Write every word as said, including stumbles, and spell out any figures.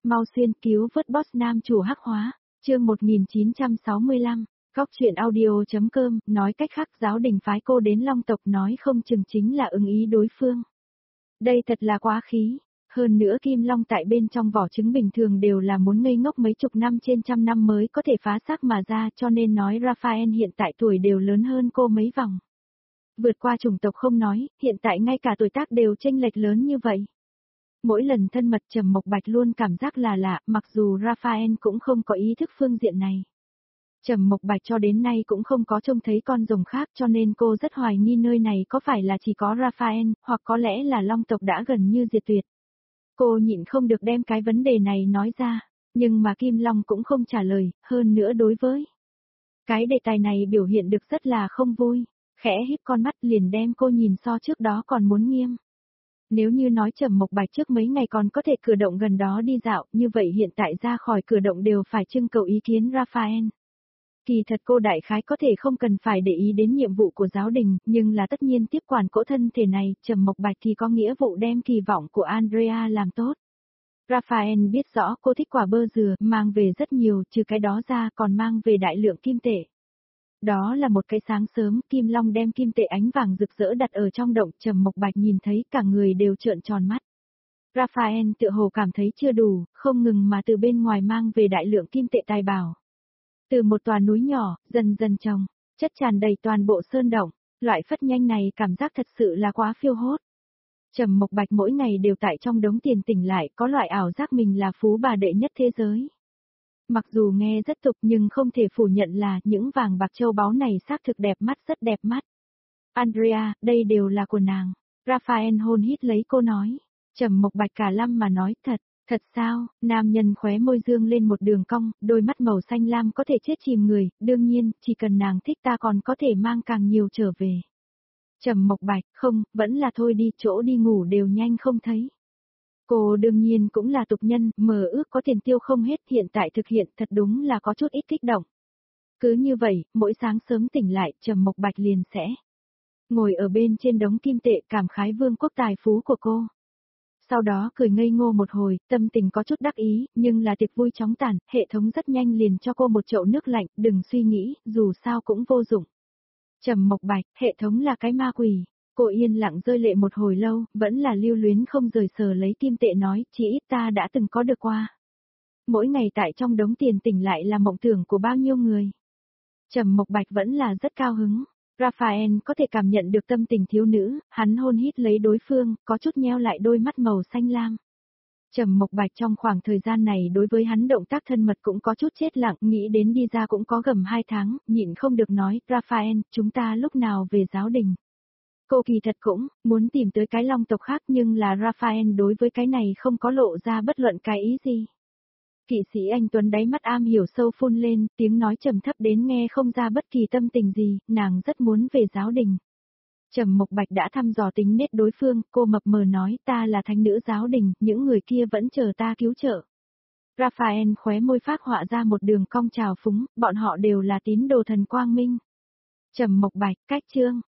mau xuyên cứu vớt boss nam chủ hắc hóa, chương một nghìn chín trăm sáu mươi lăm, góc chuyện audio.com, nói cách khác giáo đình phái cô đến Long tộc nói không chừng chính là ưng ý đối phương. Đây thật là quá khí, hơn nữa Kim Long tại bên trong vỏ trứng bình thường đều là muốn ngây ngốc mấy chục năm trên trăm năm mới có thể phá xác mà ra, cho nên nói Raphael hiện tại tuổi đều lớn hơn cô mấy vòng. Vượt qua chủng tộc không nói, hiện tại ngay cả tuổi tác đều chênh lệch lớn như vậy. Mỗi lần thân mật Trầm Mộc Bạch luôn cảm giác là lạ, mặc dù Raphael cũng không có ý thức phương diện này. Trầm Mộc Bạch cho đến nay cũng không có trông thấy con rồng khác, cho nên cô rất hoài nghi nơi này có phải là chỉ có Raphael, hoặc có lẽ là Long tộc đã gần như diệt tuyệt. Cô nhịn không được đem cái vấn đề này nói ra, nhưng mà Kim Long cũng không trả lời, hơn nữa đối với cái đề tài này biểu hiện được rất là không vui, khẽ híp con mắt liền đem cô nhìn so trước đó còn muốn nghiêm. Nếu như nói Trầm Mộc Bạch trước mấy ngày còn có thể cử động gần đó đi dạo, như vậy hiện tại ra khỏi cử động đều phải trưng cầu ý kiến Raphael. Kỳ thật cô đại khái có thể không cần phải để ý đến nhiệm vụ của giáo đình, nhưng là tất nhiên tiếp quản cỗ thân thể này, Trầm Mộc Bạch thì có nghĩa vụ đem kỳ vọng của Andrea làm tốt. Raphael biết rõ cô thích quả bơ dừa, mang về rất nhiều, trừ cái đó ra còn mang về đại lượng kim tệ. Đó là một cái sáng sớm, Kim Long đem kim tệ ánh vàng rực rỡ đặt ở trong động, Trầm Mộc Bạch nhìn thấy cả người đều trợn tròn mắt. Raphael tựa hồ cảm thấy chưa đủ, không ngừng mà từ bên ngoài mang về đại lượng kim tệ tài bảo. Từ một tòa núi nhỏ, dần dần trồng, chất tràn đầy toàn bộ sơn động, loại phất nhanh này cảm giác thật sự là quá phiêu hốt. Trầm Mộc Bạch mỗi ngày đều tại trong đống tiền tỉnh lại, có loại ảo giác mình là phú bà đệ nhất thế giới. Mặc dù nghe rất tục nhưng không thể phủ nhận là những vàng bạc châu báu này xác thực đẹp mắt, rất đẹp mắt. Andrea, đây đều là của nàng. Raphael hôn hít lấy cô nói. Trầm Mộc Bạch cả lăm mà nói, thật, thật sao? Nam nhân khóe môi dương lên một đường cong, đôi mắt màu xanh lam có thể chết chìm người, đương nhiên, chỉ cần nàng thích ta còn có thể mang càng nhiều trở về. Trầm Mộc Bạch, không, vẫn là thôi đi, chỗ đi ngủ đều nhanh không thấy. Cô đương nhiên cũng là tục nhân, mơ ước có tiền tiêu không hết, hiện tại thực hiện thật đúng là có chút ít kích động. Cứ như vậy, mỗi sáng sớm tỉnh lại, Trầm Mộc Bạch liền sẽ ngồi ở bên trên đống kim tệ cảm khái vương quốc tài phú của cô. Sau đó cười ngây ngô một hồi, tâm tình có chút đắc ý, nhưng là tiệc vui chóng tàn, hệ thống rất nhanh liền cho cô một chậu nước lạnh, đừng suy nghĩ, dù sao cũng vô dụng. Trầm Mộc Bạch, hệ thống là cái ma quỷ. Cô yên lặng rơi lệ một hồi lâu, vẫn là lưu luyến không rời sờ lấy kim tệ nói, chỉ ít ta đã từng có được qua. Mỗi ngày tại trong đống tiền tỉnh lại là mộng tưởng của bao nhiêu người. Trầm Mộc Bạch vẫn là rất cao hứng. Raphael có thể cảm nhận được tâm tình thiếu nữ, hắn hôn hít lấy đối phương, có chút nheo lại đôi mắt màu xanh lam. Trầm Mộc Bạch trong khoảng thời gian này đối với hắn động tác thân mật cũng có chút chết lặng, nghĩ đến đi ra cũng có gầm hai tháng, nhịn không được nói, Raphael, chúng ta lúc nào về giáo đình. Cô kỳ thật cũng muốn tìm tới cái Long tộc khác, nhưng là Raphael đối với cái này không có lộ ra bất luận cái ý gì. Kỵ sĩ anh Tuấn đáy mắt am hiểu sâu phun lên, tiếng nói trầm thấp đến nghe không ra bất kỳ tâm tình gì, nàng rất muốn về giáo đình. Trầm Mộc Bạch đã thăm dò tính nết đối phương, cô mập mờ nói ta là thánh nữ giáo đình, những người kia vẫn chờ ta cứu trợ. Raphael khóe môi phác họa ra một đường cong trào phúng, bọn họ đều là tín đồ thần quang minh. Trầm Mộc Bạch, cách chương.